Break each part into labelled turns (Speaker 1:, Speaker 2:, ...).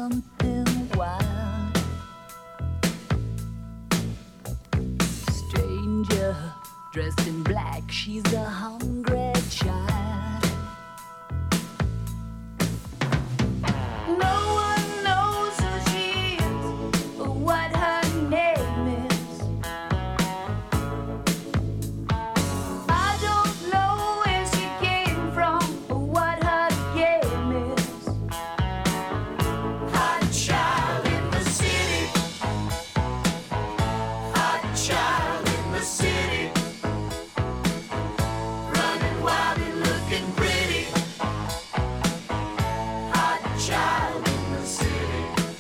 Speaker 1: something wild. Stranger dressed in black, she's a hungry child. No one knows who she is or what her name is. I don't know where she came from or what her game is. Hot child in the city. Hot child in the city. Running wild and looking pretty. Hot child in the city.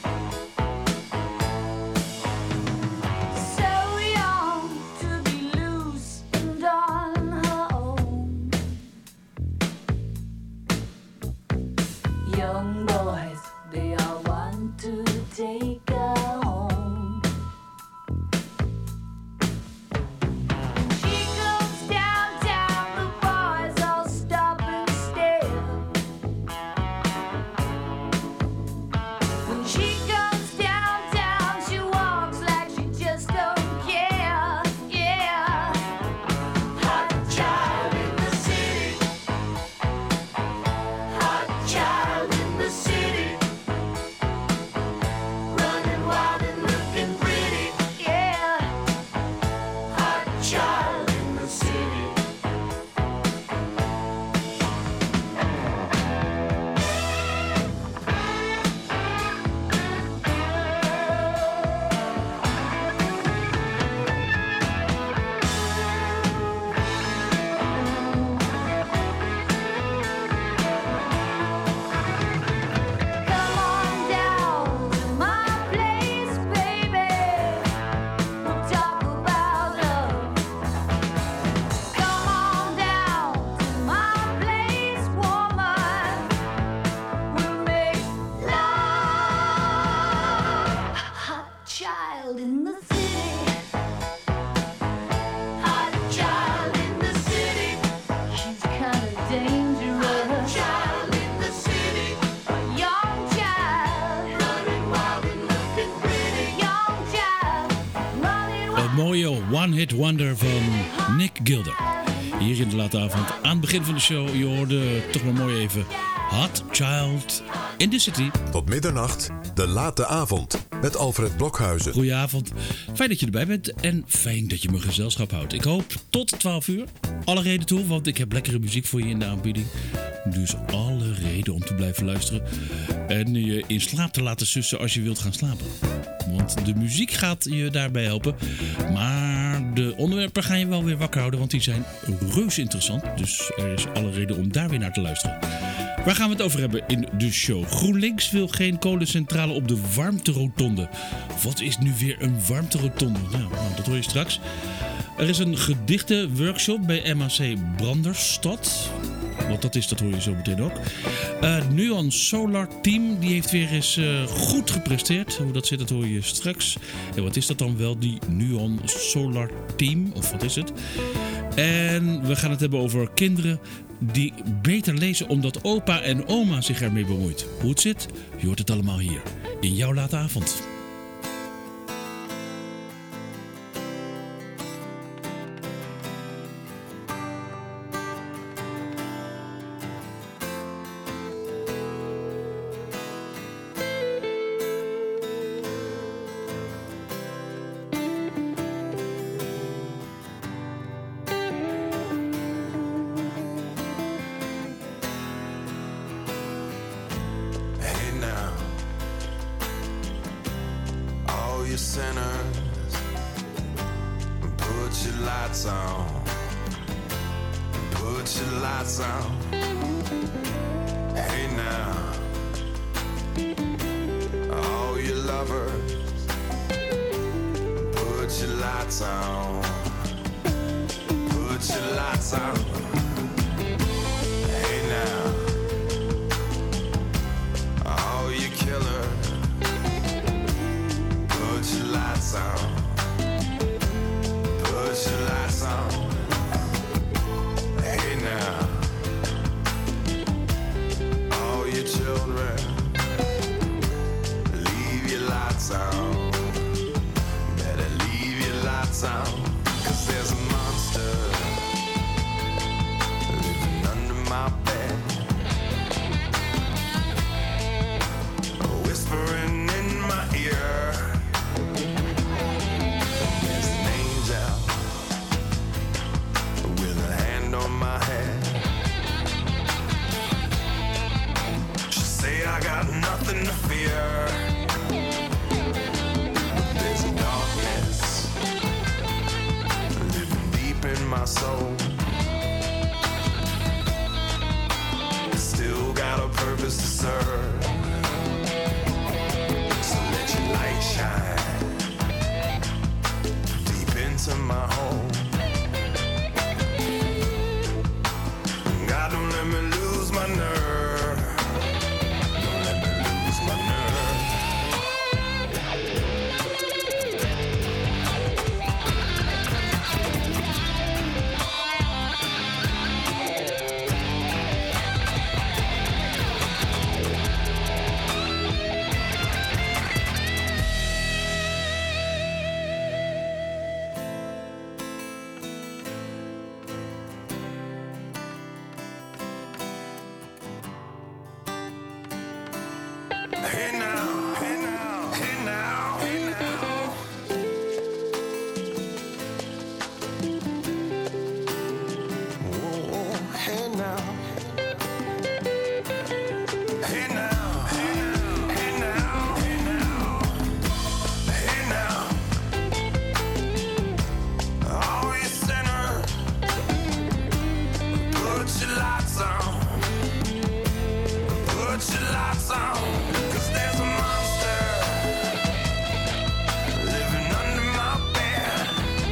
Speaker 1: So young to be loose and on her own. Young boys, they all want to take her home. She goes downtown, the boys all stop and stare. When she goes downtown, she walks like she just don't care. Yeah. Hot child in the city. Hot child in the city. Running wild and looking pretty. Yeah. Hot child in the city. Come on down to my place, baby. We'll talk about love. Come on down to my place, woman. We'll make love. Hot child in the city. Hot child in the city. She's kind of dangerous. Hot child in the city. A young child. Running wild and looking pretty. Young child. Running wild.
Speaker 2: Een mooie one-hit wonder van Nick Gilder. Hier in de late avond. Aan het begin van de show, je hoorde toch maar mooi even Hot Child in the City.
Speaker 3: Tot middernacht, de late avond met Alfred Blokhuizen.
Speaker 2: Goedenavond. Fijn dat je erbij bent en fijn dat je me gezelschap houdt. Ik hoop tot 12 uur. Alle reden toe, want ik heb lekkere muziek voor je in de aanbieding. Dus alle reden om te blijven luisteren. En je in slaap te laten sussen als je wilt gaan slapen. Want de muziek gaat je daarbij helpen. Maar de onderwerpen gaan je wel weer wakker houden, want die zijn reuze interessant. Dus er is alle reden om daar weer naar te luisteren. Waar gaan we het over hebben in de show? GroenLinks wil geen kolencentrale op de warmterotonde. Wat is nu weer een warmterotonde? Nou, dat hoor je straks. Er is een gedichtenworkshop bij MAC Branderstad. Wat dat is, dat hoor je zo meteen ook. Nuon Solar Team, die heeft weer eens goed gepresteerd. Hoe dat zit, dat hoor je straks. En wat is dat dan wel, die Nuon Solar Team? Of wat is het? En we gaan het hebben over kinderen die beter lezen omdat opa en oma zich ermee bemoeit. Hoe het zit, je hoort het allemaal hier. In jouw late avond.
Speaker 4: lights on, 'cause there's a monster living under my bed, whispering in my ear. There's an angel with a hand on my head. She say I got nothing to fear. There's a darkness living deep in my soul. It's still got a purpose to serve. So let your light shine deep into my home. God, don't let me lose my nerve. Don't let me lose my nerve. Hey now, hey now, hey now, hey now. Whoa, hey now. Hey now, hey now, hey now, hey now. Hey now. All you sinners, put your lights on. Put your lights on. 'Cause there's a monster living under my bed,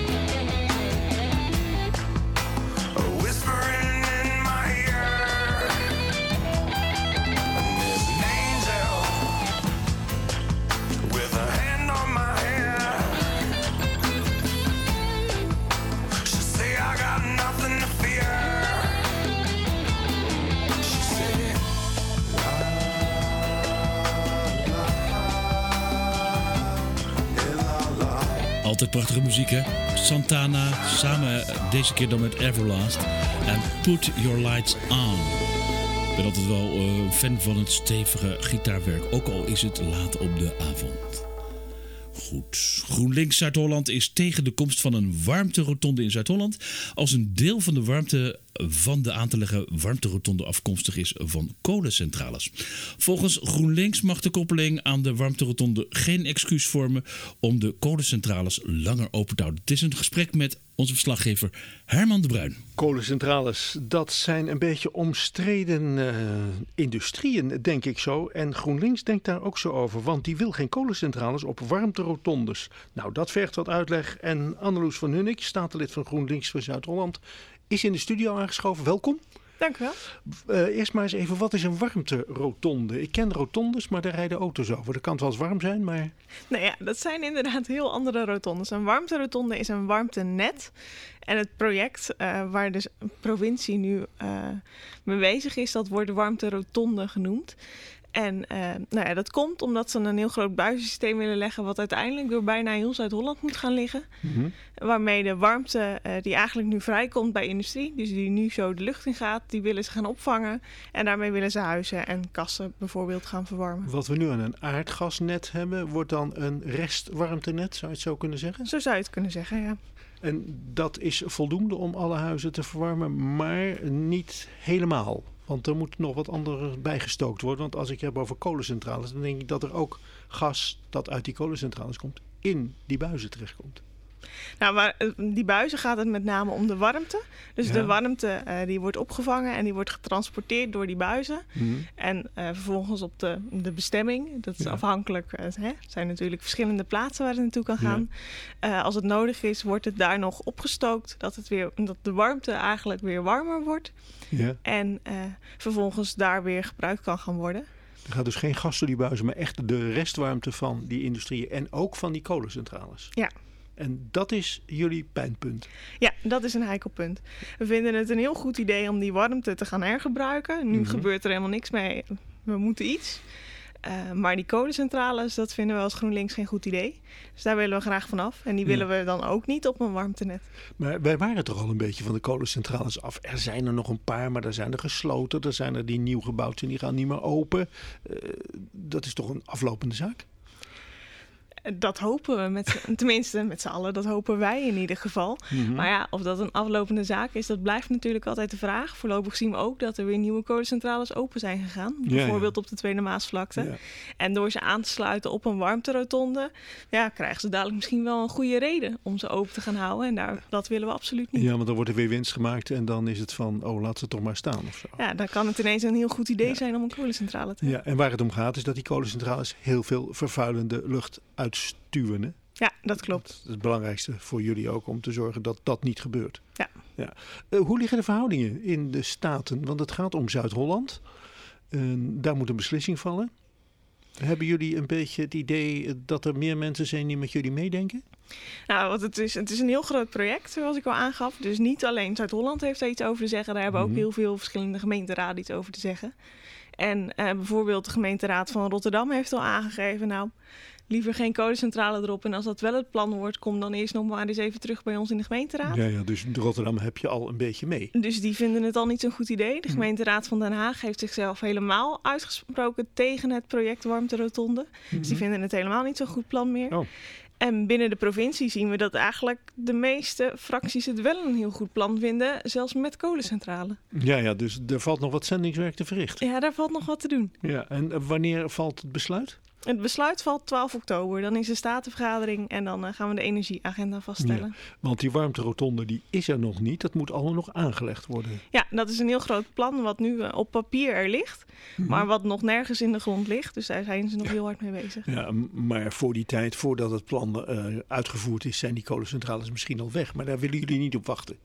Speaker 4: whispering in my ear. And there's an angel with a hand on my head. She say I got nothing to fear. She said,
Speaker 2: Altijd prachtige muziek, hè? Santana, samen deze keer dan met Everlast. En Put Your Lights On. Ik ben altijd wel fan van het stevige gitaarwerk, ook al is het laat op de avond. Goed. GroenLinks Zuid-Holland is tegen de komst van een warmterotonde in Zuid-Holland als een deel van de warmte van de aan te leggen warmterotonde afkomstig is van kolencentrales. Volgens GroenLinks mag de koppeling aan de warmterotonde geen excuus vormen om de kolencentrales langer open te houden. Het is een gesprek met onze verslaggever Herman de Bruin.
Speaker 5: Kolencentrales, dat zijn een beetje omstreden industrieën, denk ik zo. En GroenLinks denkt daar ook zo over, want die wil geen kolencentrales op warmterotondes. Nou, dat vergt wat uitleg. En Anneloes van Hunnik, statenlid van GroenLinks voor Zuid-Holland, is in de studio aangeschoven. Welkom.
Speaker 6: Dank u wel.
Speaker 5: Eerst maar eens even, wat is een warmterotonde? Ik ken rotondes, maar daar rijden auto's over. Dat kan wel eens warm zijn, maar...
Speaker 6: Nou ja, dat zijn inderdaad heel andere rotondes. Een warmterotonde is een warmtenet. En het project waar de provincie nu mee bezig is, dat wordt warmterotonde genoemd. En nou ja, dat komt omdat ze een heel groot buizensysteem willen leggen, wat uiteindelijk door bijna heel Zuid-Holland moet gaan liggen. Mm-hmm. Waarmee de warmte die eigenlijk nu vrijkomt bij industrie, dus die nu zo de lucht in gaat, die willen ze gaan opvangen. En daarmee willen ze huizen en kassen bijvoorbeeld gaan verwarmen.
Speaker 5: Wat we nu aan een aardgasnet hebben, wordt dan een restwarmtenet, zou je het zo kunnen zeggen?
Speaker 6: Zo zou je het kunnen zeggen, ja.
Speaker 5: En dat is voldoende om alle huizen te verwarmen, maar niet helemaal. Want er moet nog wat anders bijgestookt worden. Want als ik heb over kolencentrales, dan denk ik dat er ook gas dat uit die kolencentrales komt, in die buizen terechtkomt.
Speaker 6: Nou, maar die buizen gaat het met name om de warmte. Dus de warmte die wordt opgevangen en die wordt getransporteerd door die buizen. Mm-hmm. En vervolgens op de bestemming. Dat is afhankelijk. Er zijn natuurlijk verschillende plaatsen waar het naartoe kan gaan. Ja. Als het nodig is, wordt het daar nog opgestookt. Dat de warmte eigenlijk weer warmer wordt. Ja. En vervolgens daar weer gebruikt kan gaan worden.
Speaker 5: Er gaat dus geen gas door die buizen, maar echt de restwarmte van die industrieën en ook van die kolencentrales.
Speaker 6: Ja.
Speaker 5: En dat is jullie pijnpunt.
Speaker 6: Ja, dat is een heikel punt. We vinden het een heel goed idee om die warmte te gaan hergebruiken. Nu gebeurt er helemaal niks mee. We moeten iets. Maar die kolencentrales, dat vinden we als GroenLinks geen goed idee. Dus daar willen we graag vanaf. En die willen we dan ook niet op een warmtenet.
Speaker 5: Maar wij waren toch al een beetje van de kolencentrales af. Er zijn er nog een paar, maar er zijn er gesloten. Er zijn er die nieuw gebouwd zijn, die gaan niet meer open. Dat is toch een aflopende zaak?
Speaker 6: Dat hopen we, tenminste met z'n allen, dat hopen wij in ieder geval.
Speaker 5: Mm-hmm.
Speaker 6: Maar ja, of dat een aflopende zaak is, dat blijft natuurlijk altijd de vraag. Voorlopig zien we ook dat er weer nieuwe kolencentrales open zijn gegaan. Bijvoorbeeld op de Tweede Maasvlakte. Ja. En door ze aan te sluiten op een warmterotonde, krijgen ze dadelijk misschien wel een goede reden om ze open te gaan houden. En dat willen we absoluut niet.
Speaker 5: Ja, want dan wordt er weer winst gemaakt en dan is het van, laat ze toch maar staan of zo.
Speaker 6: Ja, dan kan het ineens een heel goed idee zijn om een kolencentrale te hebben.
Speaker 5: Ja, en waar het om gaat is dat die kolencentrales heel veel vervuilende lucht uitstuwen. Hè?
Speaker 6: Ja, dat klopt.
Speaker 5: Dat is het belangrijkste voor jullie ook, om te zorgen dat dat niet gebeurt.
Speaker 6: Ja.
Speaker 5: Hoe liggen de verhoudingen in de Staten? Want het gaat om Zuid-Holland. Daar moet een beslissing vallen. Hebben jullie een beetje het idee dat er meer mensen zijn die met jullie meedenken?
Speaker 6: Nou, want het is een heel groot project, zoals ik al aangaf. Dus niet alleen Zuid-Holland heeft daar iets over te zeggen. Daar hebben ook heel veel verschillende gemeenteraden iets over te zeggen. En bijvoorbeeld de gemeenteraad van Rotterdam heeft al aangegeven, nou, liever geen kolencentrale erop. En als dat wel het plan wordt, kom dan eerst nog maar eens even terug bij ons in de gemeenteraad.
Speaker 5: Ja, dus in Rotterdam heb je al een beetje mee.
Speaker 6: Dus die vinden het al niet zo'n goed idee. De gemeenteraad van Den Haag heeft zichzelf helemaal uitgesproken tegen het project Warmterotonde. Dus die vinden het helemaal niet zo'n goed plan meer.
Speaker 5: Oh.
Speaker 6: En binnen de provincie zien we dat eigenlijk de meeste fracties het wel een heel goed plan vinden, zelfs met kolencentrale.
Speaker 5: Ja, dus er valt nog wat zendingswerk te verrichten.
Speaker 6: Ja, daar valt nog wat te doen.
Speaker 5: Ja, en wanneer valt het besluit?
Speaker 6: Het besluit valt 12 oktober. Dan is de statenvergadering en dan gaan we de energieagenda vaststellen.
Speaker 5: Ja, want die warmterotonde die is er nog niet. Dat moet allemaal nog aangelegd worden.
Speaker 6: Ja, dat is een heel groot plan wat nu op papier er ligt. Maar wat nog nergens in de grond ligt. Dus daar zijn ze nog heel hard mee bezig.
Speaker 5: Ja, maar voor die tijd, voordat het plan uitgevoerd is, zijn die kolencentrales misschien al weg. Maar daar willen jullie niet op wachten.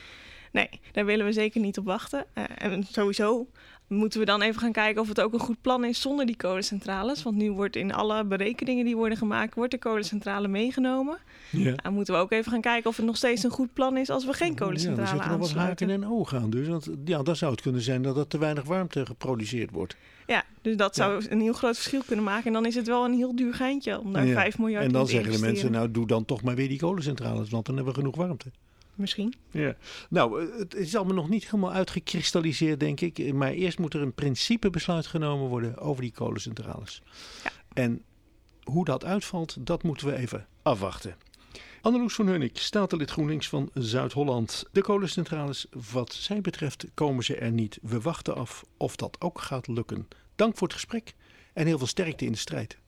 Speaker 6: Nee, daar willen we zeker niet op wachten. En sowieso moeten we dan even gaan kijken of het ook een goed plan is zonder die kolencentrales. Want nu wordt in alle berekeningen die worden gemaakt, wordt de kolencentrale meegenomen. Ja. Dan moeten we ook even gaan kijken of het nog steeds een goed plan is als we geen kolencentrale aansluiten.
Speaker 5: Ja, er zitten nog wat haken en ogen aan. Dus want, dan zou het kunnen zijn dat er te weinig warmte geproduceerd wordt.
Speaker 6: Ja, dus dat zou een heel groot verschil kunnen maken. En dan is het wel een heel duur geintje om daar 5 miljard in te investeren.
Speaker 5: En dan zeggen de mensen, nou doe dan toch maar weer die kolencentrales, want dan hebben we genoeg warmte.
Speaker 6: Misschien.
Speaker 5: Ja. Nou, het is allemaal nog niet helemaal uitgekristalliseerd, denk ik. Maar eerst moet er een principebesluit genomen worden over die kolencentrales. Ja. En hoe dat uitvalt, dat moeten we even afwachten. Anneloes van Heunik, statenlid GroenLinks van Zuid-Holland. De kolencentrales, wat zij betreft, komen ze er niet. We wachten af of dat ook gaat lukken. Dank voor het gesprek en heel veel sterkte in de strijd.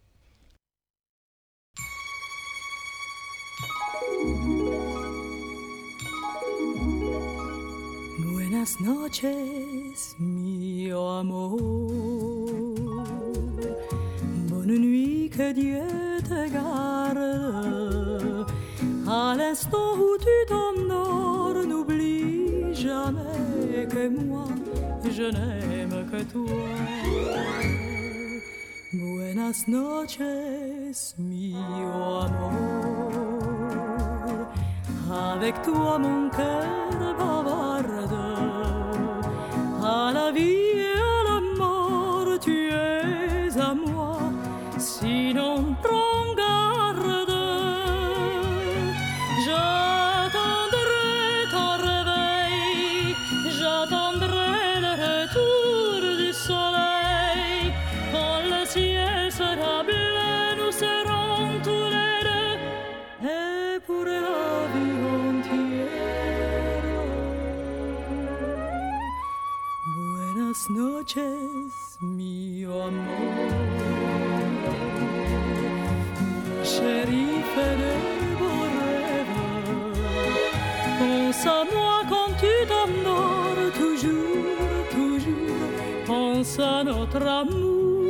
Speaker 7: Buenas noches, mio amor. Bonne nuit, que Dieu te garde. À l'instant où tu t'endors, n'oublie jamais que moi, je n'aime que toi. Buenas noches, mio amor. Avec toi mon cœur bavarde. À la vie et à la mort, tu es à moi, sinon prends garde. J'attendrai ton réveil, j'attendrai le retour du soleil. Quand le ciel sera bleu, nous serons tous les deux, et pour la vie entière. Buenas noches, mio amor. Chérie, fais des beaux rêves. Pense à moi quand tu t'endors, toujours, toujours. Pense à notre amour.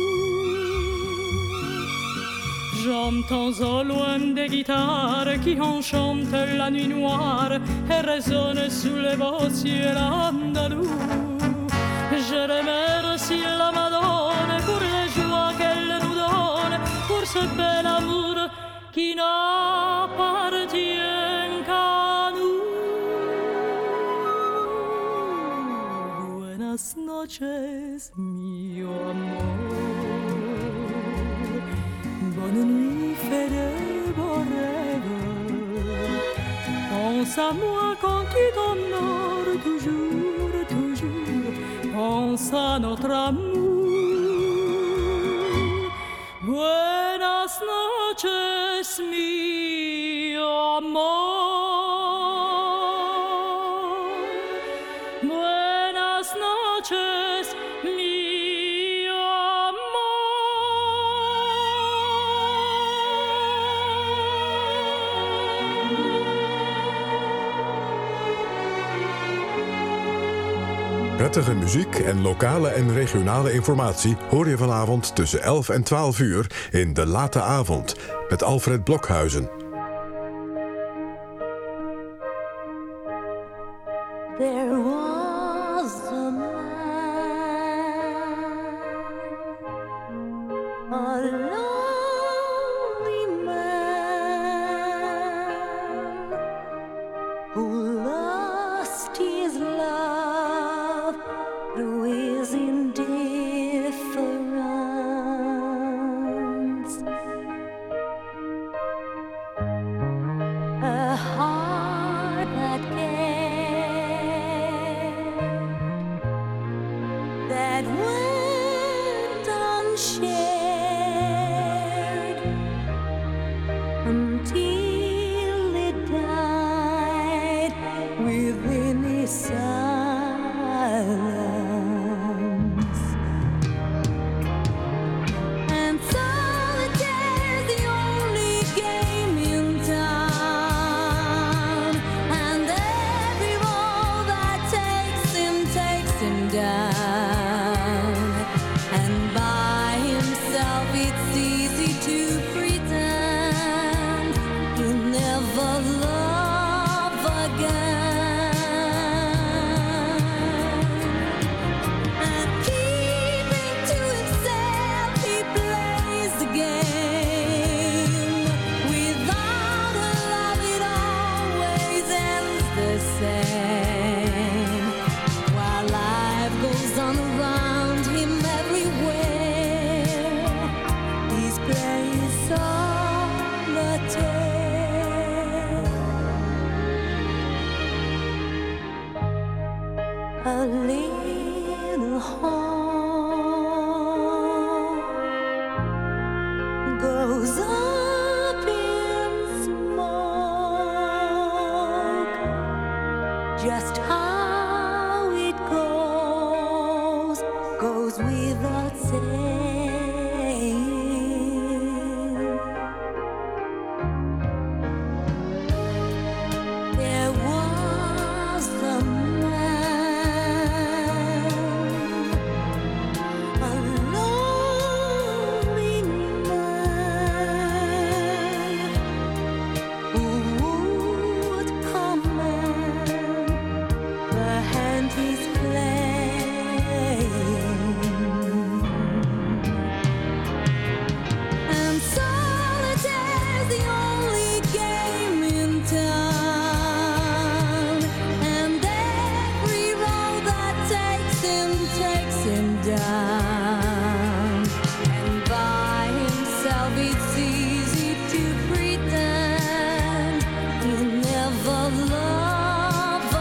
Speaker 7: J'entends au loin des guitares qui enchantent la nuit noire et résonnent sous les beaux ciels andalous. Je remercie la Madone pour les joies qu'elle nous donne, pour ce bel amour qui n'appartient qu'à nous. Buenas noches, mio amor. bonne nuit, fais de beaux rêves. Pense à moi quand tu t'endors, toujours, toujours. Pense à notre amour. Buenas noches, mi amor. Buenas noches, mi
Speaker 3: Prettige muziek en lokale en regionale informatie hoor je vanavond tussen 11 en 12 uur in De Late Avond met Alfred Blokhuizen.
Speaker 1: There was a man, a lonely man, who lost his love through his indifference. A heart that cared, that went unshared until it died within his silence. And solitaire's the only game in town, and every roll that takes him down. And by himself it's easy to pretend he'll never love again. And keeping to himself he plays the game. Without a love it always ends the same. While life goes on around him everywhere, he's playing solitaire. A little home goes up in smoke. Just how it goes without saying. There was a man, a lonely man, who would command the hand he's playing. And solitaire's the only game in town, and every road that takes him down. And by himself it's easy to pretend he'll never love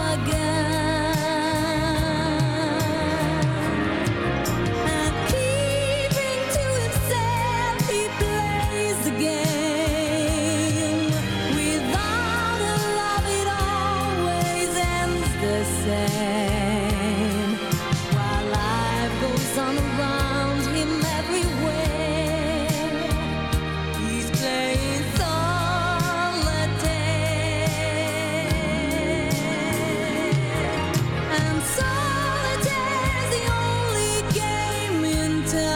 Speaker 1: again. And keeping to himself he plays the game. Without a love it always ends the same. While life goes on around him everywhere, he's playing solitaire. And solitaire's the only game in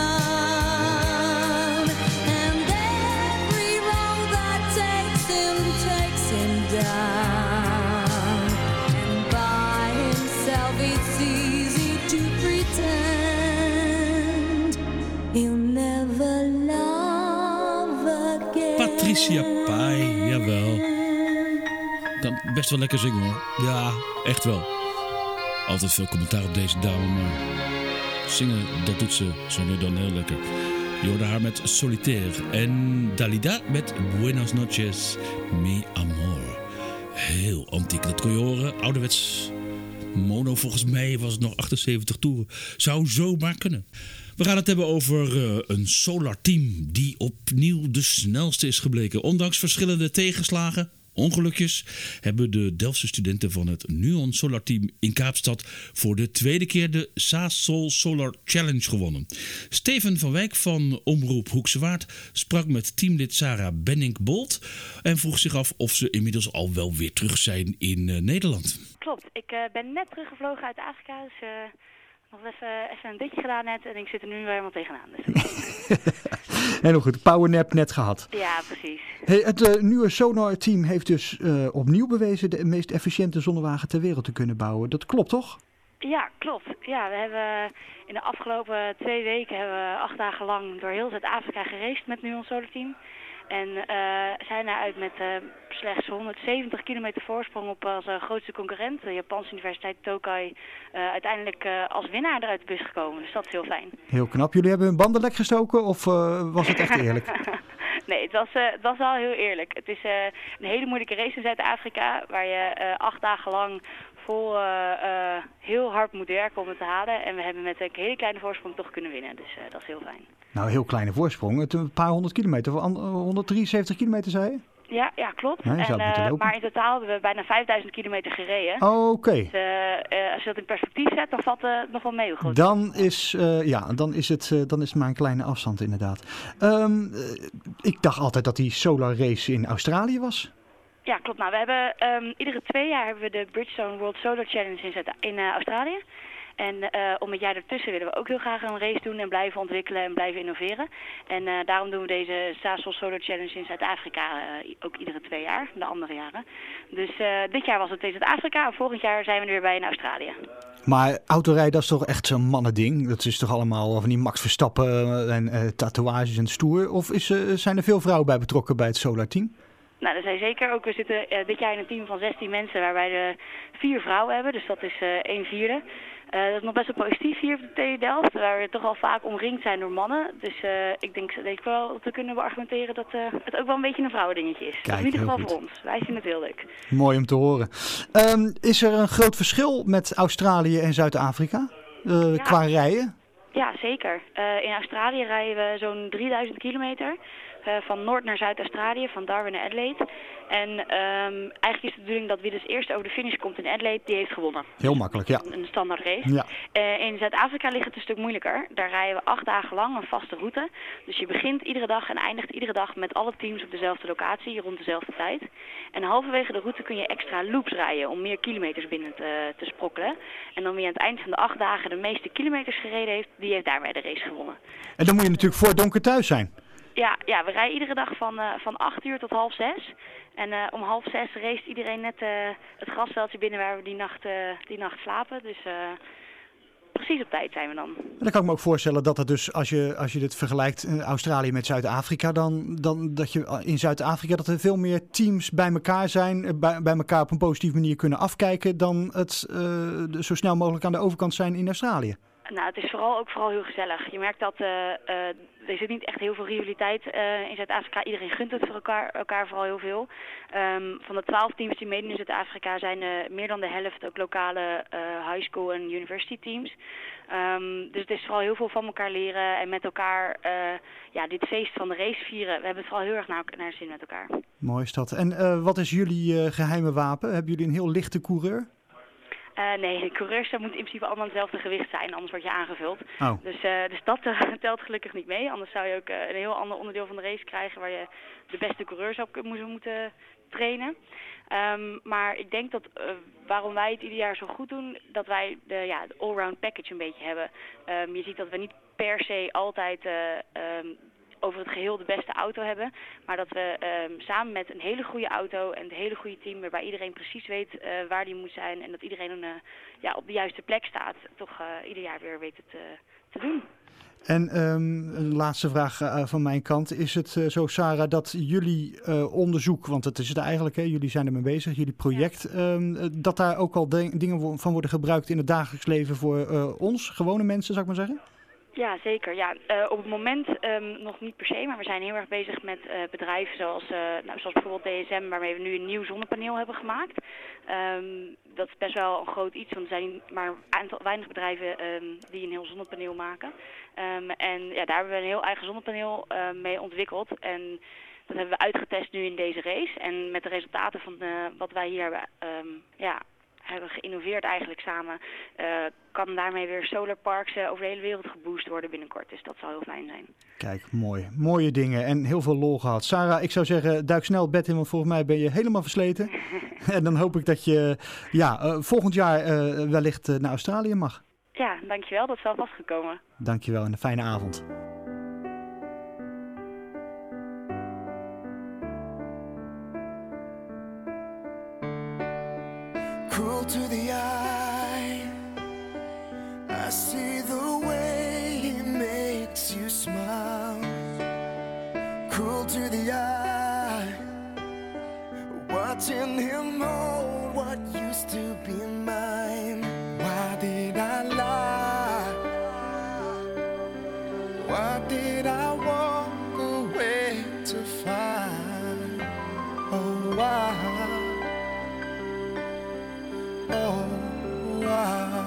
Speaker 1: town, and every road that takes him down. And by himself it's easy to pretend he'll never love again.
Speaker 2: Patricia Pai, jawel. Kan best wel lekker zingen hoor. Ja, echt wel. Altijd veel commentaar op deze dame, maar zingen, dat doet ze zo nu dan heel lekker. Je hoorde haar met Solitaire. En Dalida met Buenas noches, mi amor. Heel antiek, dat kon je horen. Ouderwets mono, volgens mij was het nog 78 toeren. Zou zomaar kunnen. We gaan het hebben over een Solar Team die opnieuw de snelste is gebleken. Ondanks verschillende tegenslagen, ongelukjes, hebben de Delftse studenten van het Nuon Solar Team in Kaapstad voor de tweede keer de Sasol Solar Challenge gewonnen. Steven van Wijk van Omroep Hoekse Waard sprak met teamlid Sarah Benink-Bolt en vroeg zich af of ze inmiddels al wel weer terug zijn in Nederland.
Speaker 8: Klopt, ik ben net teruggevlogen uit Afrika, dus nog even een ditje gedaan net en ik zit er nu weer helemaal tegenaan. Dus.
Speaker 9: Heel goed, powernap net gehad.
Speaker 8: Ja, precies.
Speaker 9: Hey, het nieuwe Solar Team heeft dus opnieuw bewezen de meest efficiënte zonnewagen ter wereld te kunnen bouwen. Dat klopt toch?
Speaker 8: Ja, klopt. Ja, we hebben in de afgelopen 2 weken hebben we 8 dagen lang door heel Zuid-Afrika geraced met Nuon Solar Team. En zijn eruit met slechts 170 kilometer voorsprong op onze grootste concurrent, de Japanse Universiteit Tokai, uiteindelijk als winnaar eruit de bus gekomen. Dus dat is heel fijn.
Speaker 9: Heel knap. Jullie hebben hun banden lek gestoken of was het echt eerlijk?
Speaker 8: Nee, het was wel heel eerlijk. Het is een hele moeilijke race in Zuid-Afrika, waar je 8 dagen lang vol heel hard moet werken om het te halen. En we hebben met een hele kleine voorsprong toch kunnen winnen. Dus dat is heel fijn.
Speaker 9: Nou, heel kleine voorsprong. Het een paar 100 kilometer. 173 kilometer, zei je?
Speaker 8: Ja, klopt.
Speaker 9: Ja, je zou het moeten lopen.
Speaker 8: Maar in totaal hebben we bijna 5000 kilometer gereden.
Speaker 9: Oké.
Speaker 8: Dus, als je dat in perspectief zet, dan valt het nog wel mee hoe groot.
Speaker 9: Dan is het maar een kleine afstand inderdaad. Ik dacht altijd dat die Solar Race in Australië was.
Speaker 8: Ja, klopt. Nou, we hebben iedere 2 jaar hebben we de Bridgestone World Solar Challenge in Australië. En om het jaar ertussen willen we ook heel graag een race doen en blijven ontwikkelen en blijven innoveren. En daarom doen we deze Sasol Solar Challenge in Zuid-Afrika ook iedere 2 jaar, de andere jaren. Dus dit jaar was het in Zuid-Afrika en volgend jaar zijn we er weer bij in Australië.
Speaker 9: Maar autorijden, dat is toch echt zo'n mannending? Dat is toch allemaal van die Max Verstappen en tatoeages en stoer? Of zijn er veel vrouwen bij betrokken bij het Solar Team?
Speaker 8: Nou, er zijn zeker ook. We zitten dit jaar in een team van 16 mensen waarbij we 4 vrouwen hebben. Dus dat is 1/4. Dat is nog best wel positief hier op de TU Delft, waar we toch wel vaak omringd zijn door mannen. Dus ik denk wel dat we kunnen beargumenteren dat het ook wel een beetje een vrouwendingetje is.
Speaker 9: Kijk,
Speaker 8: in ieder geval
Speaker 9: heel
Speaker 8: voor
Speaker 9: goed.
Speaker 8: ons. Wij vinden het heel leuk.
Speaker 9: Mooi om te horen. Is er een groot verschil met Australië en Zuid-Afrika qua rijden?
Speaker 8: Ja, zeker. In Australië rijden we zo'n 3000 kilometer. Van Noord naar Zuid-Australië, van Darwin naar Adelaide. En eigenlijk is de bedoeling dat wie dus eerst over de finish komt in Adelaide, die heeft gewonnen.
Speaker 9: Heel makkelijk, ja.
Speaker 8: Een standaard race.
Speaker 9: Ja.
Speaker 8: In Zuid-Afrika ligt het een stuk moeilijker. Daar rijden we 8 dagen lang een vaste route. Dus je begint iedere dag en eindigt iedere dag met alle teams op dezelfde locatie, rond dezelfde tijd. En halverwege de route kun je extra loops rijden om meer kilometers binnen te sprokkelen. En dan wie aan het eind van de 8 dagen de meeste kilometers gereden heeft, die heeft daarbij de race gewonnen.
Speaker 9: En dan moet je natuurlijk voor donker thuis zijn.
Speaker 8: Ja, we rijden iedere dag van 8 uur tot 5:30. En om 5:30 race iedereen net het grasveldje binnen waar we die nacht slapen. Dus precies op tijd zijn we dan.
Speaker 9: En dan kan ik me ook voorstellen dat het dus, als je dit vergelijkt, Australië met Zuid-Afrika, dan dat je in Zuid-Afrika dat er veel meer teams bij elkaar zijn, bij elkaar op een positieve manier kunnen afkijken dan het zo snel mogelijk aan de overkant zijn in Australië.
Speaker 8: Nou, het is vooral heel gezellig. Je merkt dat er zit niet echt heel veel rivaliteit in Zuid-Afrika. Iedereen gunt het voor elkaar vooral heel veel. Van de 12 teams die meedoen in Zuid-Afrika zijn meer dan de helft ook lokale high school en university teams. Dus het is vooral heel veel van elkaar leren en met elkaar dit feest van de race vieren. We hebben het vooral heel erg naar de zin met elkaar.
Speaker 9: Mooi is dat. En wat is jullie geheime wapen? Hebben jullie een heel lichte coureur?
Speaker 8: Nee, de coureurs moeten in principe allemaal hetzelfde gewicht zijn, anders word je aangevuld.
Speaker 9: Oh.
Speaker 8: Dus dat telt gelukkig niet mee. Anders zou je ook een heel ander onderdeel van de race krijgen waar je de beste coureurs op moeten trainen. Maar ik denk dat waarom wij het ieder jaar zo goed doen, dat wij de allround package een beetje hebben. Je ziet dat we niet per se altijd over het geheel de beste auto hebben. Maar dat we samen met een hele goede auto en een hele goede team, waarbij iedereen precies weet waar die moet zijn en dat iedereen op de juiste plek staat, toch ieder jaar weer weet het te doen.
Speaker 9: En een laatste vraag van mijn kant. Is het zo, Sarah, dat jullie onderzoek, want het is het eigenlijk, jullie zijn ermee bezig, jullie project, dat daar ook al dingen van worden gebruikt in het dagelijks leven voor ons, gewone mensen, zou ik maar zeggen?
Speaker 8: Ja, zeker. Ja, op het moment nog niet per se, maar we zijn heel erg bezig met bedrijven zoals bijvoorbeeld DSM, waarmee we nu een nieuw zonnepaneel hebben gemaakt. Dat is best wel een groot iets, want er zijn maar weinig bedrijven die een heel zonnepaneel maken. En ja, daar hebben we een heel eigen zonnepaneel mee ontwikkeld. En dat hebben we uitgetest nu in deze race. En met de resultaten van wat wij hier hebben geïnnoveerd eigenlijk samen, kan daarmee weer solarparks over de hele wereld geboost worden binnenkort. Dus dat zal heel fijn zijn.
Speaker 9: Kijk, mooi. Mooie dingen en heel veel lol gehad. Sarah, ik zou zeggen, duik snel het bed in, want volgens mij ben je helemaal versleten. En dan hoop ik dat je volgend jaar wellicht naar Australië mag.
Speaker 8: Ja, dankjewel. Dat is wel vastgekomen.
Speaker 9: Dankjewel en een fijne avond.
Speaker 10: Cruel to the eye, I see the way he makes you smile. Cruel to the eye, watching him hold what used to be mine. Why did I lie? Why did I walk away to find? Oh, why? Oh, why?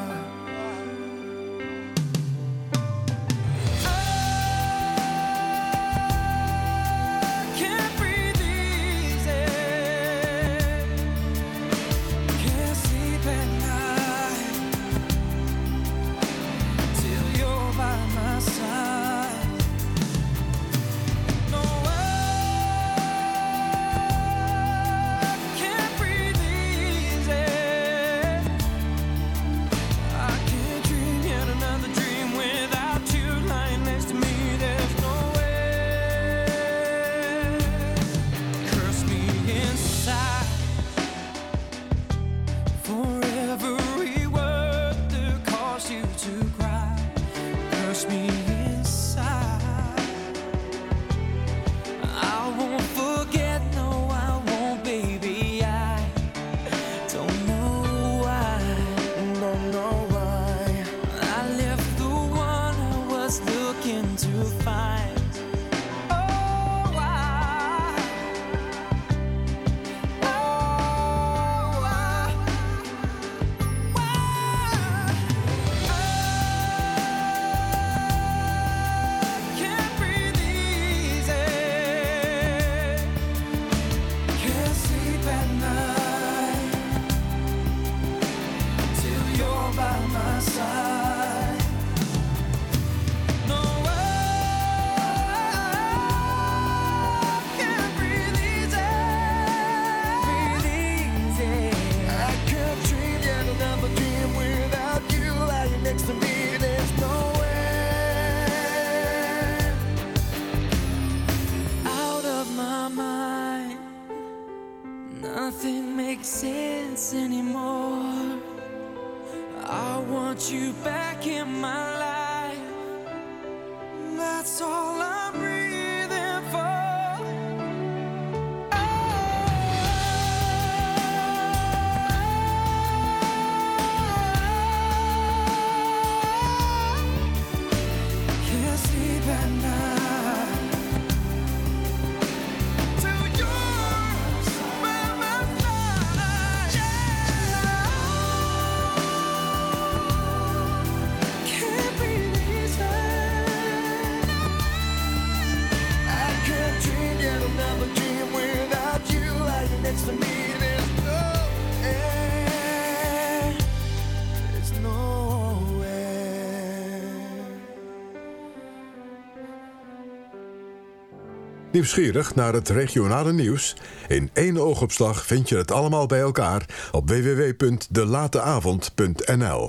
Speaker 3: Nieuwsgierig naar het regionale nieuws? In één oogopslag vind je het allemaal bij elkaar op www.delateavond.nl.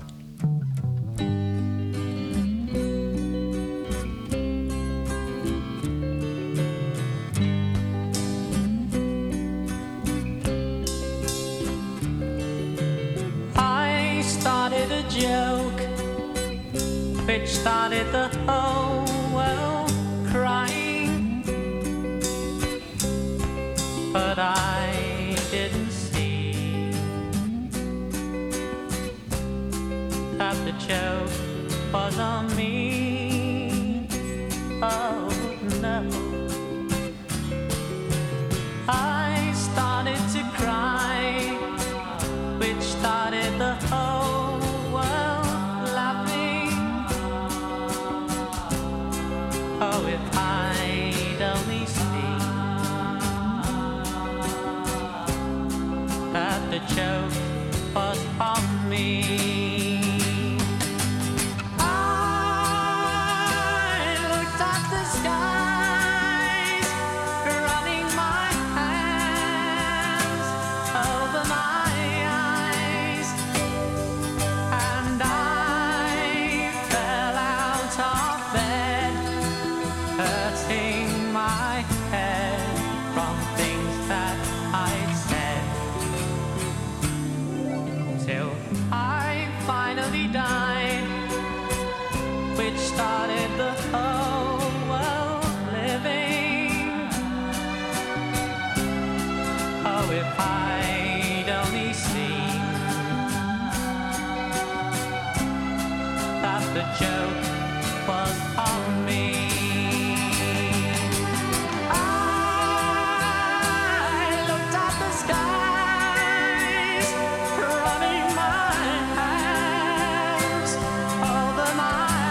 Speaker 11: I started a joke which started the whole world crying. But I didn't see that the joke was on me. Oh no. I started to cry, which started the whole world laughing. Oh, if I'd only seen that the joke was on me. Started the whole world living. Oh, if I'd only seen that the joke was on me. I looked at the skies, running my hands over my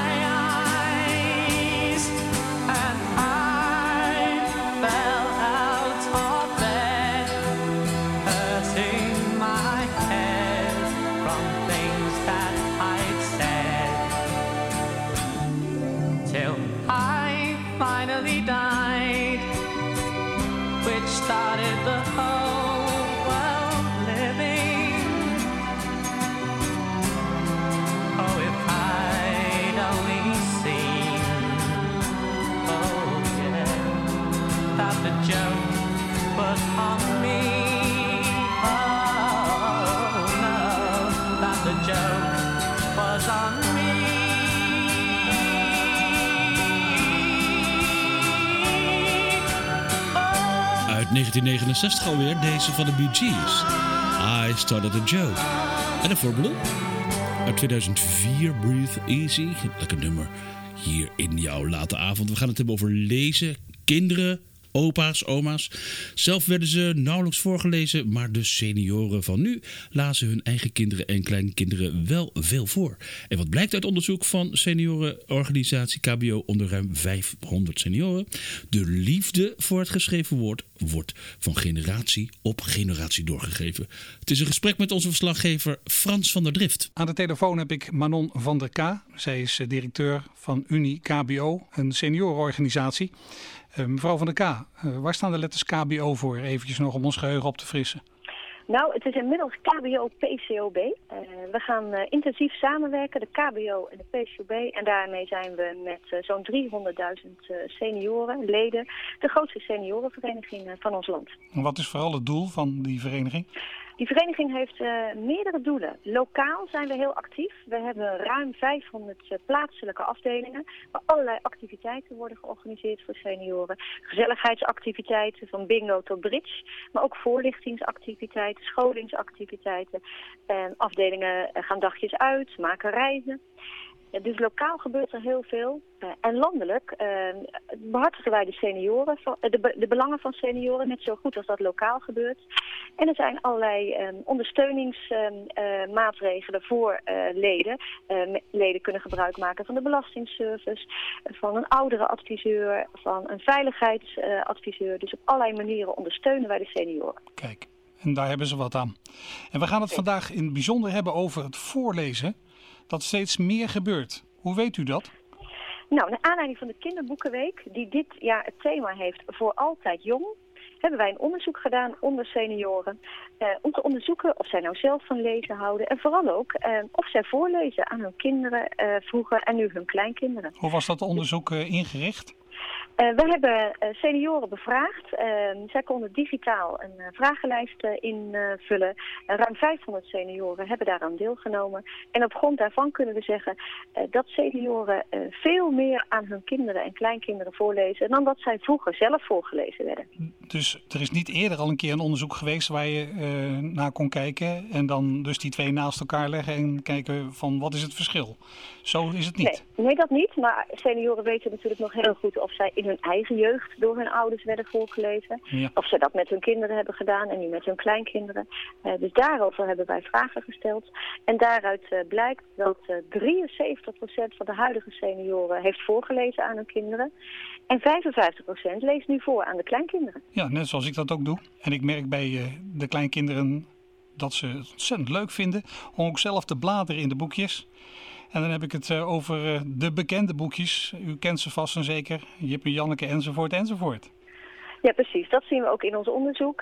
Speaker 11: started the whole world living. Oh, if I'd only seen, oh yeah, that the joke was on me. Oh no, that the joke was on me.
Speaker 2: Uit 1969 alweer, deze van de Bee Gees. I Started a Joke. En daarvoor Blue. Uit 2004, Breathe Easy. Lekker nummer hier in jouw late avond. We gaan het hebben over lezen, kinderen, opa's, oma's. Zelf werden ze nauwelijks voorgelezen, maar de senioren van nu lazen hun eigen kinderen en kleinkinderen wel veel voor. En wat blijkt uit onderzoek van seniorenorganisatie KBO onder ruim 500 senioren? De liefde voor het geschreven woord wordt van generatie op generatie doorgegeven. Het is een gesprek met onze verslaggever Frans van der Drift.
Speaker 12: Aan de telefoon heb ik Manon van der K. Zij is directeur van Unie KBO, een seniorenorganisatie. Mevrouw van der K, waar staan de letters KBO voor? Eventjes nog om ons geheugen op te frissen.
Speaker 13: Nou, het is inmiddels KBO-PCOB. We gaan intensief samenwerken, de KBO en de PCOB. En daarmee zijn we met zo'n 300.000 senioren, leden, de grootste seniorenvereniging van ons land.
Speaker 12: En wat is vooral het doel van die vereniging?
Speaker 13: Die vereniging heeft meerdere doelen. Lokaal zijn we heel actief. We hebben ruim 500 plaatselijke afdelingen waar allerlei activiteiten worden georganiseerd voor senioren. Gezelligheidsactiviteiten van bingo tot bridge, maar ook voorlichtingsactiviteiten, scholingsactiviteiten. Afdelingen gaan dagjes uit, maken reizen. Dus lokaal gebeurt er heel veel. En landelijk behartigen wij de senioren, de belangen van senioren net zo goed als dat lokaal gebeurt. En er zijn allerlei ondersteuningsmaatregelen voor leden. Leden kunnen gebruik maken van de belastingservice, van een ouderenadviseur, van een veiligheidsadviseur. Dus op allerlei manieren ondersteunen wij de senioren.
Speaker 12: Kijk, en daar hebben ze wat aan. En we gaan het vandaag in het bijzonder hebben over het voorlezen, dat steeds meer gebeurt. Hoe weet u dat?
Speaker 13: Nou, naar aanleiding van de Kinderboekenweek, die dit jaar het thema heeft voor altijd jong, hebben wij een onderzoek gedaan onder senioren. Om te onderzoeken of zij nou zelf van lezen houden. En vooral ook of zij voorlezen aan hun kinderen vroeger en nu hun kleinkinderen.
Speaker 12: Hoe was dat onderzoek ingericht?
Speaker 13: We hebben senioren bevraagd. Zij konden digitaal een vragenlijst invullen. Ruim 500 senioren hebben daaraan deelgenomen. En op grond daarvan kunnen we zeggen dat senioren veel meer aan hun kinderen en kleinkinderen voorlezen dan dat zij vroeger zelf voorgelezen werden.
Speaker 12: Dus er is niet eerder al een keer een onderzoek geweest waar je naar kon kijken en dan dus die twee naast elkaar leggen en kijken van wat is het verschil? Zo is het niet.
Speaker 13: Nee, dat niet. Maar senioren weten natuurlijk nog heel goed of zij in hun eigen jeugd door hun ouders werden voorgelezen. Ja. Of ze dat met hun kinderen hebben gedaan en nu met hun kleinkinderen. Dus daarover hebben wij vragen gesteld. En daaruit blijkt dat 73% van de huidige senioren heeft voorgelezen aan hun kinderen. En 55% leest nu voor aan de kleinkinderen.
Speaker 12: Ja, net zoals ik dat ook doe. En ik merk bij de kleinkinderen dat ze het ontzettend leuk vinden om ook zelf te bladeren in de boekjes. En dan heb ik het over de bekende boekjes. U kent ze vast en zeker. Jip en Janneke enzovoort enzovoort.
Speaker 13: Ja, precies. Dat zien we ook in ons onderzoek.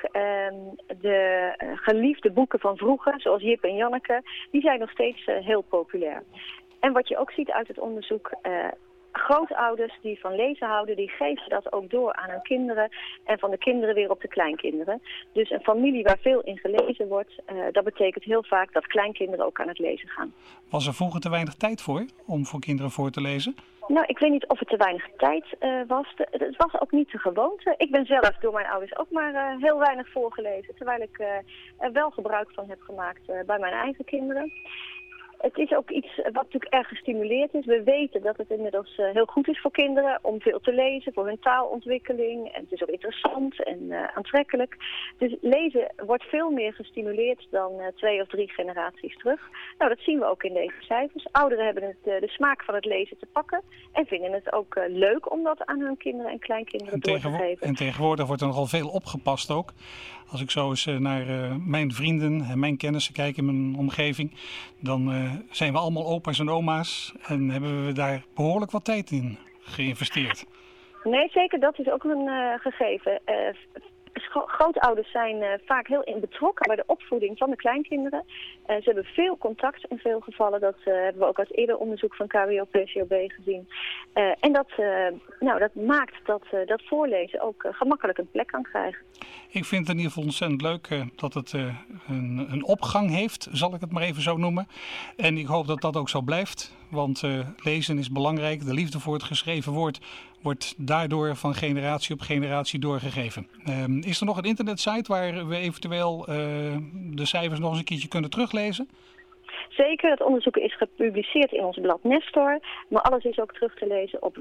Speaker 13: De geliefde boeken van vroeger, zoals Jip en Janneke, die zijn nog steeds heel populair. En wat je ook ziet uit het onderzoek, grootouders die van lezen houden, die geven dat ook door aan hun kinderen en van de kinderen weer op de kleinkinderen. Dus een familie waar veel in gelezen wordt, dat betekent heel vaak dat kleinkinderen ook aan het lezen gaan.
Speaker 12: Was er vroeger te weinig tijd om voor kinderen voor te lezen?
Speaker 13: Nou, ik weet niet of het te weinig tijd was. Het was ook niet de gewoonte. Ik ben zelf door mijn ouders ook maar heel weinig voorgelezen, terwijl ik er wel gebruik van heb gemaakt bij mijn eigen kinderen. Het is ook iets wat natuurlijk erg gestimuleerd is. We weten dat het inmiddels heel goed is voor kinderen om veel te lezen, voor hun taalontwikkeling. En het is ook interessant en aantrekkelijk. Dus lezen wordt veel meer gestimuleerd dan 2 of 3 generaties terug. Nou, dat zien we ook in deze cijfers. Ouderen hebben de smaak van het lezen te pakken en vinden het ook leuk om dat aan hun kinderen en kleinkinderen door te geven.
Speaker 12: En tegenwoordig wordt er nogal veel opgepast ook. Als ik zo eens naar mijn vrienden en mijn kennissen kijk in mijn omgeving, dan zijn we allemaal opa's en oma's en hebben we daar behoorlijk wat tijd in geïnvesteerd.
Speaker 13: Nee, zeker. Dat is ook een gegeven. Grootouders zijn vaak heel betrokken bij de opvoeding van de kleinkinderen. Ze hebben veel contact in veel gevallen. Dat hebben we ook uit eerder onderzoek van KWO-PCOB gezien. En dat maakt dat voorlezen ook gemakkelijk een plek kan krijgen.
Speaker 12: Ik vind het in ieder geval ontzettend leuk dat het een opgang heeft, zal ik het maar even zo noemen. En ik hoop dat dat ook zo blijft, want lezen is belangrijk. De liefde voor het geschreven woord wordt daardoor van generatie op generatie doorgegeven. Is er nog een internetsite waar we eventueel de cijfers nog eens een keertje kunnen teruglezen?
Speaker 13: Zeker, het onderzoek is gepubliceerd in ons blad Nestor, maar alles is ook terug te lezen op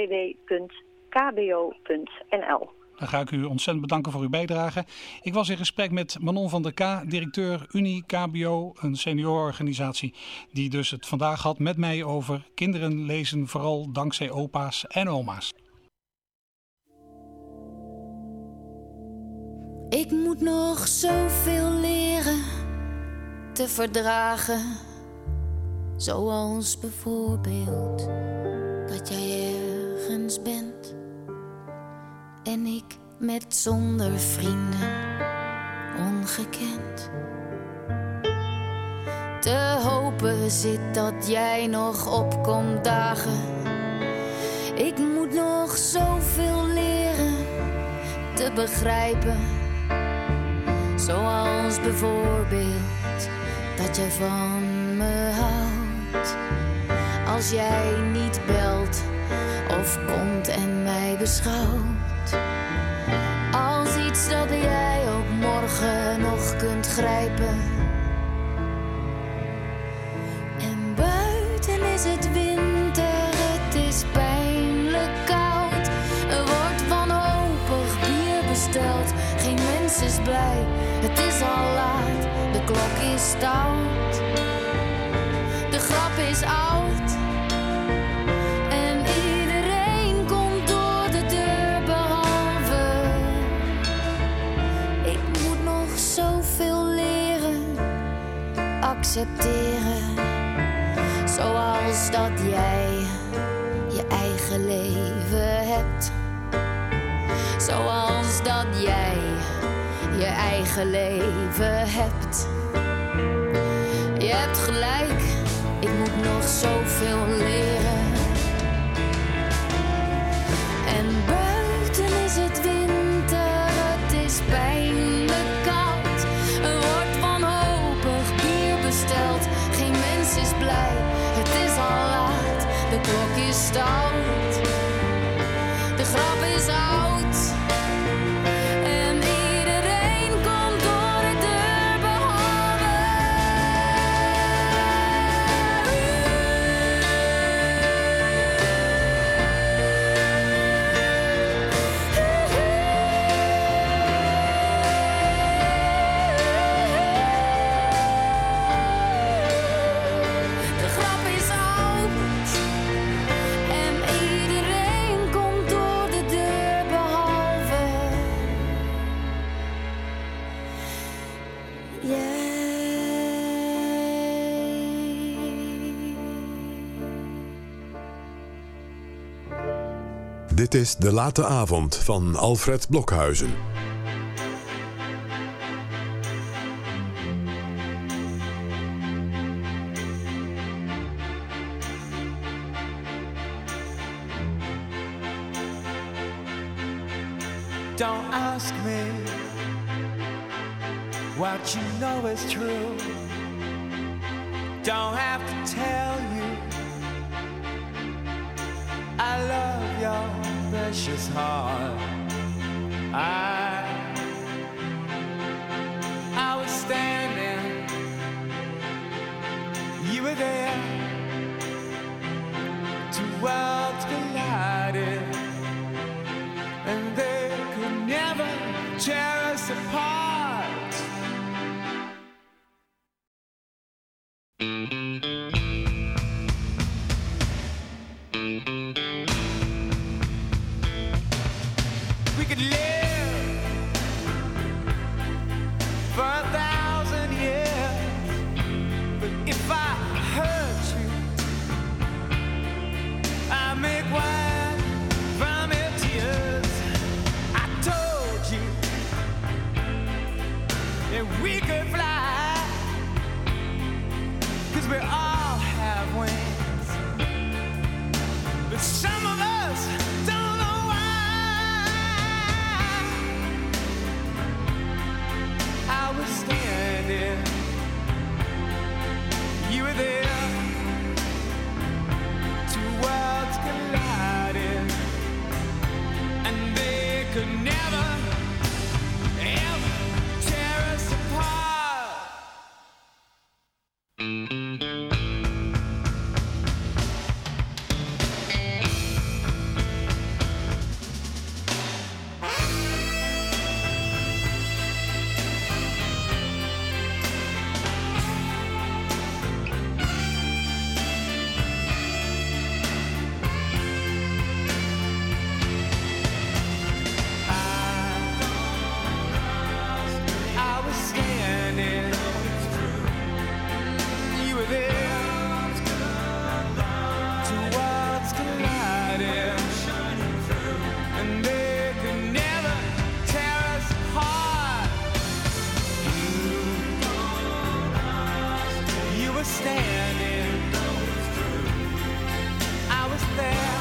Speaker 13: www.kbo.nl.
Speaker 12: Dan ga ik u ontzettend bedanken voor uw bijdrage. Ik was in gesprek met Manon van der K, directeur Unie KBO, een seniorenorganisatie die dus het vandaag had met mij over kinderen lezen vooral dankzij opa's en oma's.
Speaker 14: Ik moet nog zoveel leren te verdragen, zoals bijvoorbeeld dat jij ergens bent en ik met zonder vrienden ongekend. Te hopen zit dat jij nog opkomt dagen. Ik moet nog zoveel leren te begrijpen, zoals bijvoorbeeld dat jij van me houdt. Als jij niet belt of komt en mij beschouwt, als iets dat jij ook morgen nog kunt grijpen. En buiten is het winter, het is pijnlijk koud. Er wordt wanhopig bier besteld, geen mens is blij. Het is al laat, de klok is stout. De grap is oud. Accepteren, zoals dat jij je eigen leven hebt. Zoals dat jij je eigen leven hebt. Je hebt gelijk, ik moet nog zoveel leren. En stout. De grap is oud. En iedereen komt door de deur behalve. De grap is oud. En iedereen komt door de deur behalve
Speaker 3: Dit is De Late Avond van Alfred Blokhuizen.
Speaker 10: Don't ask me what you know is true. Don't have to tell you I love your precious heart. I was standing, you were there. Two worlds collided, and they could never tear us apart. We could live for 1,000 years, but if I hurt you, I make wine from your tears. I told you that we could fly, 'cause we all have wings, but some of us don't know why. I was standing, you were there. Two worlds collided, and they could never, ever tear us apart. I was standing, you were there. Two worlds collided, and they could never tear us apart. You were standing, I was there.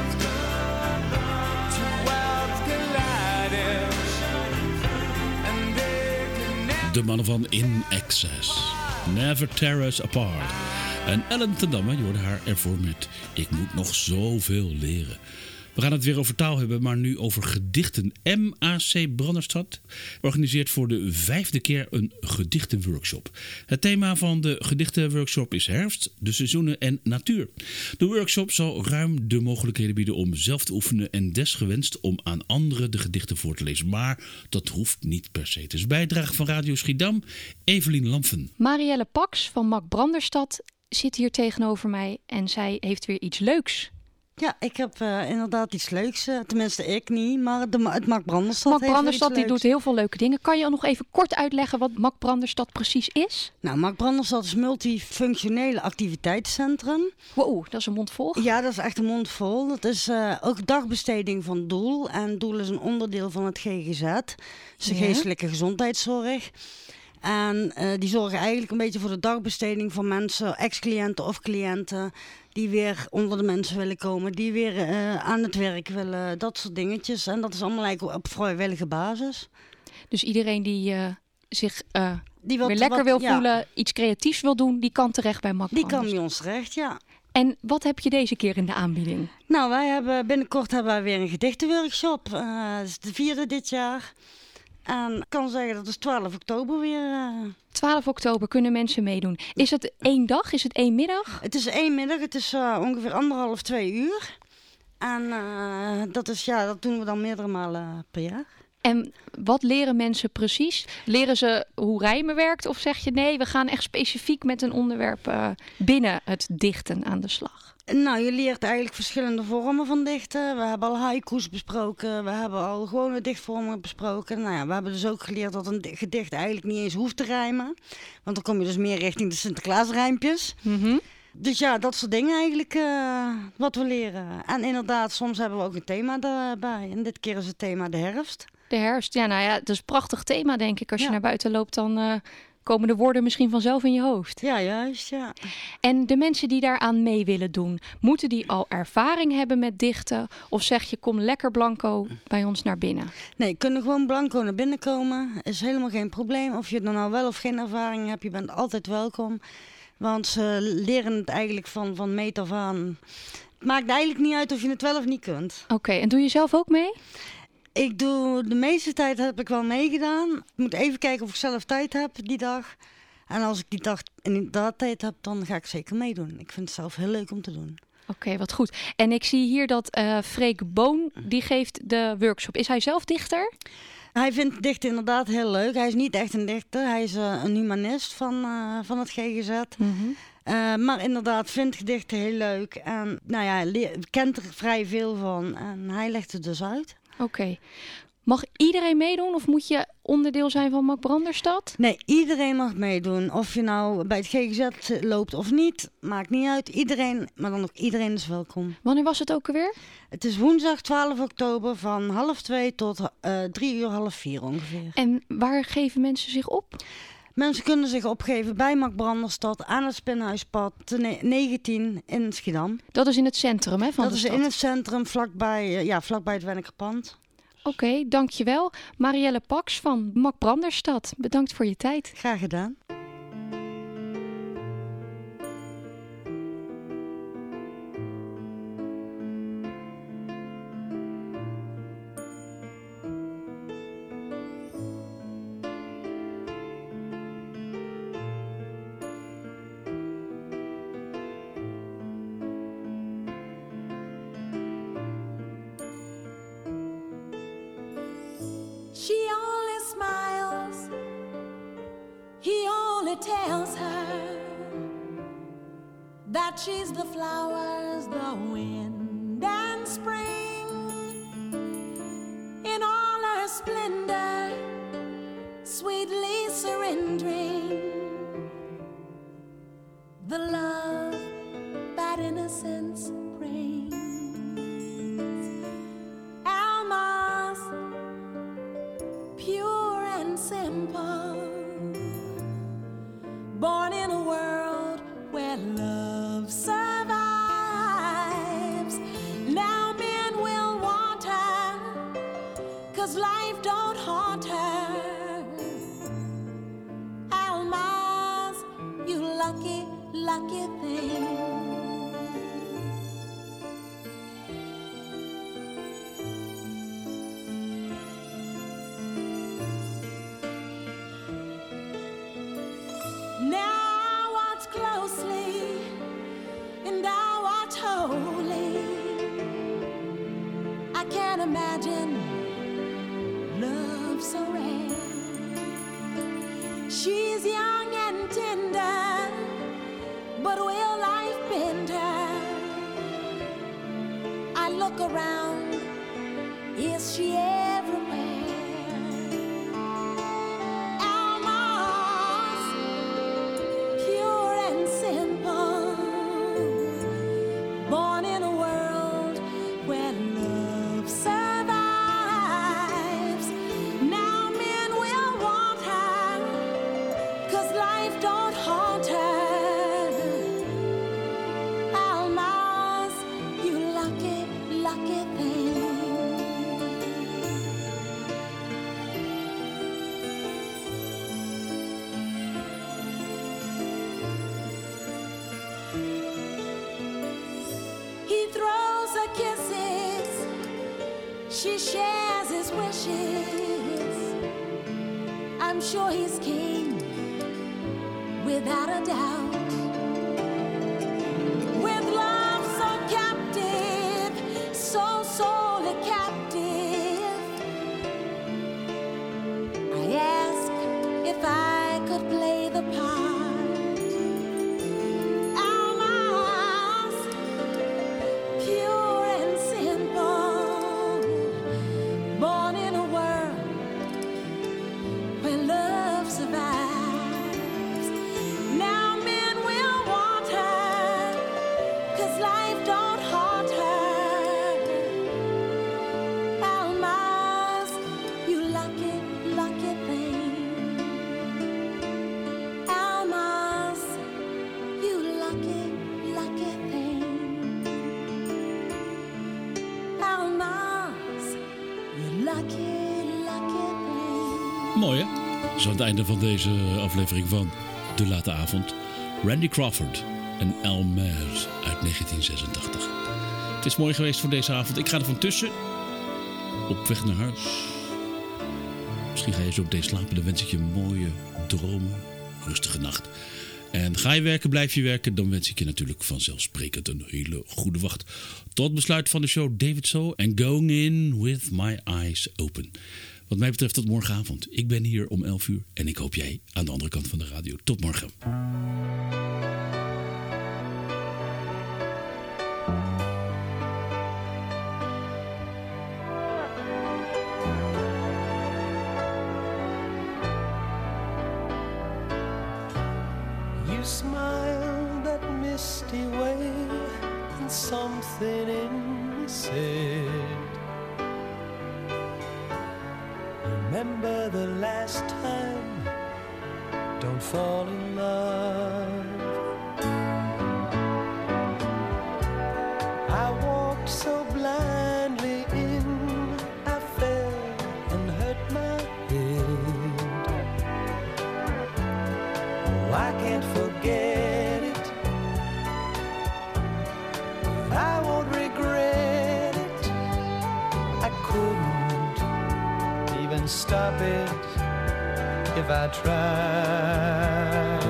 Speaker 10: Two worlds collided, and they could never.
Speaker 2: De mannen van In Excess. Never Tear Us Apart. En Ellen ten Damme, je hoorde haar ervoor met Ik moet nog zoveel leren. We gaan het weer over taal hebben, maar nu over gedichten. MAC Branderstad organiseert voor de 5e keer een gedichtenworkshop. Het thema van de gedichtenworkshop is herfst, de seizoenen en natuur. De workshop zal ruim de mogelijkheden bieden om zelf te oefenen en desgewenst om aan anderen de gedichten voor te lezen. Maar dat hoeft niet per se. Het is bijdrage van Radio Schiedam, Evelien Lamfen.
Speaker 15: Marielle Pax van MAC Branderstad zit hier tegenover mij en zij heeft weer iets leuks.
Speaker 16: Ja, ik heb inderdaad iets leuks. Tenminste, ik niet, maar het MAC Branderstad
Speaker 15: MAC Branderstad die doet heel veel leuke dingen. Kan je nog even kort uitleggen wat MAC Branderstad precies is?
Speaker 16: Nou, MAC Branderstad is multifunctionele activiteitscentrum.
Speaker 15: Wow, dat is een mond vol.
Speaker 16: Ja, dat is echt een mond vol. Dat is ook dagbesteding van Doel. En Doel is een onderdeel van het GGZ. Dus de geestelijke gezondheidszorg. En die zorgen eigenlijk een beetje voor de dagbesteding van mensen, ex-cliënten of cliënten, die weer onder de mensen willen komen, die weer aan het werk willen, dat soort dingetjes. En dat is allemaal eigenlijk op vrijwillige basis.
Speaker 15: Dus iedereen die zich weer lekker wil voelen, iets creatiefs wil doen, die kan terecht bij MAC
Speaker 16: Die kan bij ons terecht, ja.
Speaker 15: En wat heb je deze keer in de aanbieding?
Speaker 16: Nou, binnenkort hebben wij weer een gedichtenworkshop. Dat is de 4e dit jaar. En ik kan zeggen dat is 12 oktober weer.
Speaker 15: 12 oktober kunnen mensen meedoen. Is het 1 dag? Is het 1 middag?
Speaker 16: Het is 1 middag. Het is ongeveer 1,5, 2 uur. En dat doen we dan meerdere malen per jaar.
Speaker 15: En wat leren mensen precies? Leren ze hoe rijmen werkt? Of zeg je nee, we gaan echt specifiek met een onderwerp binnen het dichten aan de slag?
Speaker 16: Nou, je leert eigenlijk verschillende vormen van dichten. We hebben al haiku's besproken. We hebben al gewone dichtvormen besproken. Nou ja, we hebben dus ook geleerd dat een gedicht eigenlijk niet eens hoeft te rijmen. Want dan kom je dus meer richting de Sinterklaasrijmpjes.
Speaker 15: Mm-hmm.
Speaker 16: Dus ja, dat soort dingen eigenlijk wat we leren. En inderdaad, soms hebben we ook een thema erbij. En dit keer is het thema de herfst.
Speaker 15: De herfst, ja, nou ja, het is een prachtig thema, denk ik. Als je naar buiten loopt, dan komen de woorden misschien vanzelf in je hoofd.
Speaker 16: Ja, juist, ja.
Speaker 15: En de mensen die daaraan mee willen doen, moeten die al ervaring hebben met dichten? Of zeg je, kom lekker blanco bij ons naar binnen?
Speaker 16: Nee, kunnen gewoon blanco naar binnen komen. Is helemaal geen probleem. Of je er nou wel of geen ervaring hebt, je bent altijd welkom. Want ze leren het eigenlijk van meet af aan. Het maakt eigenlijk niet uit of je het wel of niet kunt.
Speaker 15: Oké, en doe je zelf ook mee?
Speaker 16: De meeste tijd heb ik wel meegedaan. Ik moet even kijken of ik zelf tijd heb die dag. En als ik die dag inderdaad tijd heb, dan ga ik zeker meedoen. Ik vind het zelf heel leuk om te doen.
Speaker 15: Oké, wat goed. En ik zie hier dat Freek Boon, die geeft de workshop. Is hij zelf dichter?
Speaker 16: Hij vindt dichten inderdaad heel leuk. Hij is niet echt een dichter. Hij is een humanist van het GGZ.
Speaker 15: Mm-hmm.
Speaker 16: Maar inderdaad vindt gedichten heel leuk. En nou ja, kent er vrij veel van. En hij legt het dus uit.
Speaker 15: Oké. Mag iedereen meedoen of moet je onderdeel zijn van Mac Branderstad?
Speaker 16: Nee, iedereen mag meedoen. Of je nou bij het GGZ loopt of niet, maakt niet uit. Iedereen, maar dan ook iedereen is welkom.
Speaker 15: Wanneer was het ook alweer?
Speaker 16: Het is woensdag 12 oktober van 1:30 tot 3:30 ongeveer.
Speaker 15: En waar geven mensen zich op?
Speaker 16: Mensen kunnen zich opgeven bij Mac Branderstad aan het Spinhuispad 19 in Schiedam.
Speaker 15: Dat is in het centrum, hè, van
Speaker 16: dat
Speaker 15: de
Speaker 16: is
Speaker 15: stad?
Speaker 16: In het centrum, vlakbij het Wennekerpand.
Speaker 15: Oké, dankjewel. Marielle Pax van Mac Branderstad. Bedankt voor je tijd.
Speaker 16: Graag gedaan.
Speaker 17: She only smiles, he only tells her that she's the flowers, the wind and spring. In all her splendor, sweetly surrendering the love that innocence brings. Alma's pure and simple, born in a world where love survives. Now men will want her, 'cause life don't haunt her. Alma's, you lucky, lucky thing. Now watch closely and I watch wholly. I can't imagine love so rare. She's young and tender, but will life bend her? I look around, is she everywhere? Born in a world where love survives. Now men will want her, 'cause life don't haunt her. Alma's, you lucky, lucky thing. her kisses. She shares his wishes. I'm sure he's king, without a doubt. With love so captive, so sorely captive, I ask if I could play the part. Almost pure and simple, born in a world where love survives. Now men will want her, 'cause life don't haunt her. Almost, you lucky, lucky thing. Almost, you lucky, lucky thing. Almost, you lucky, lucky thing.
Speaker 2: Mooi hè? Zo aan het einde van deze aflevering van De Late Avond. Randy Crawford en Almaz uit 1986. Het is mooi geweest voor deze avond. Ik ga er van tussen. Op weg naar huis. Misschien ga je zo meteen slapen. Dan wens ik je mooie dromen. Rustige nacht. En ga je werken, blijf je werken. Dan wens ik je natuurlijk vanzelfsprekend een hele goede wacht. Tot besluit van de show David So. En Going In With My Eyes Open. Wat mij betreft tot morgenavond. Ik ben hier om 11 uur. En ik hoop jij aan de andere kant van de radio. Tot morgen.
Speaker 18: You smiled that misty way, and something in me said, remember the last time, don't fall in love. I walked so blindly in, I fell and hurt my head. Oh, I can't forget it, I won't regret it. I couldn't even stop it if I tried.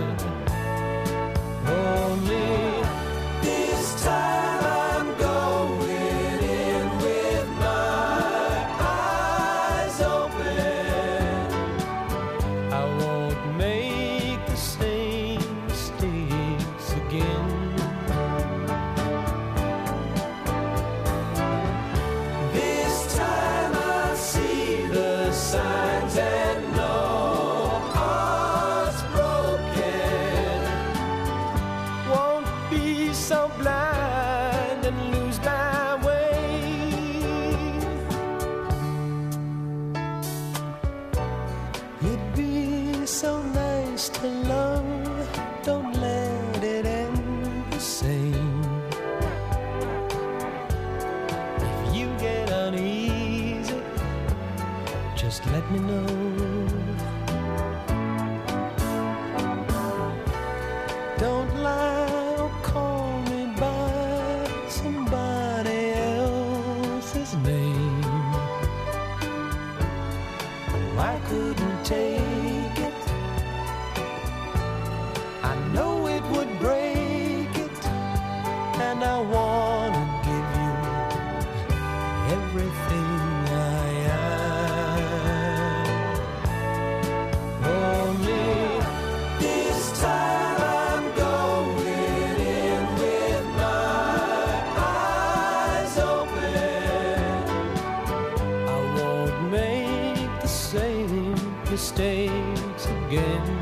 Speaker 18: Only this time I'm going in with my eyes open. I won't make the same mistakes again. This time I'll see the signs and know heart's broken. Won't be so blind and lose my way. It'd be so nice to love, don't let it end the same. If you get uneasy, just let me know. Don't lie or call me by somebody else's name. Oh, I couldn't take it, I know it would break it, and I wanna give you everything I am. Only this time I'm going in with my eyes open. I won't make the same mistakes again.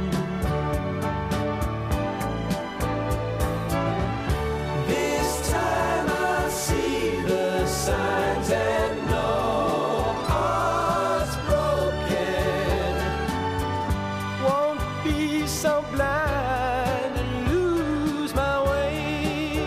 Speaker 18: This time I'll see the signs and know heart's broken. Won't be so blind and lose my way.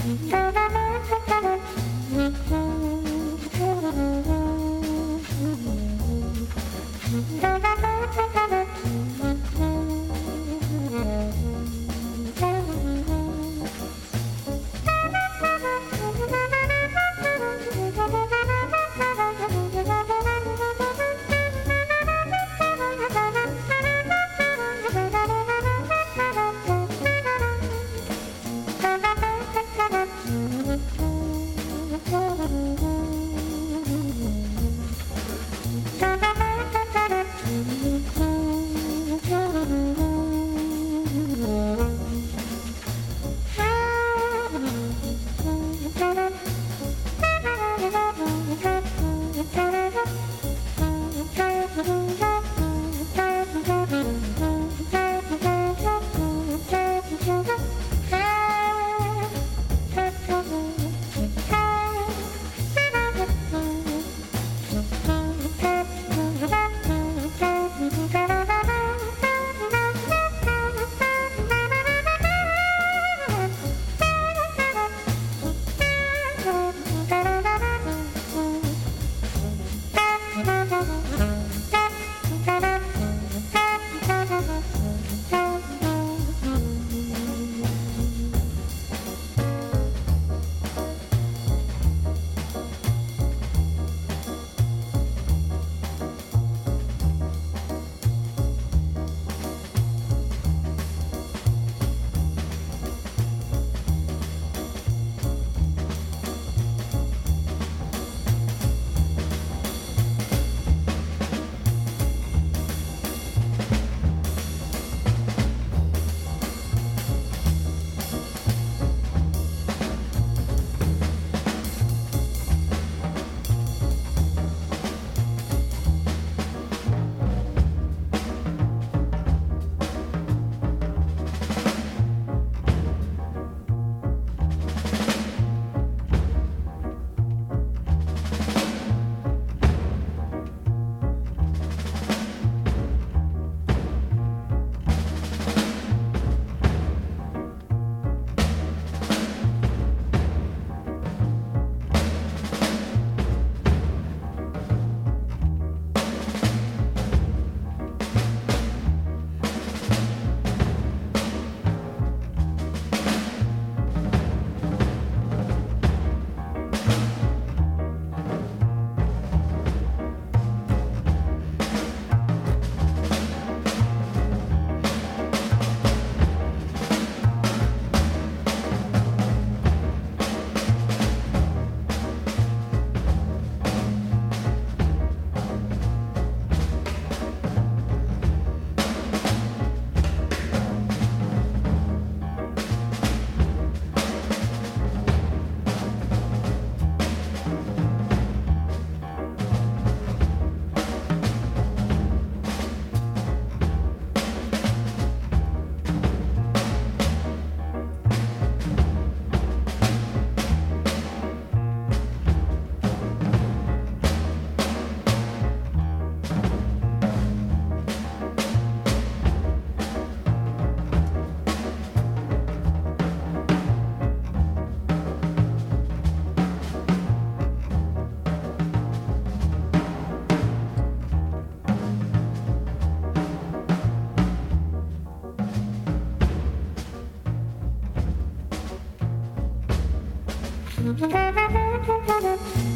Speaker 1: Thank you.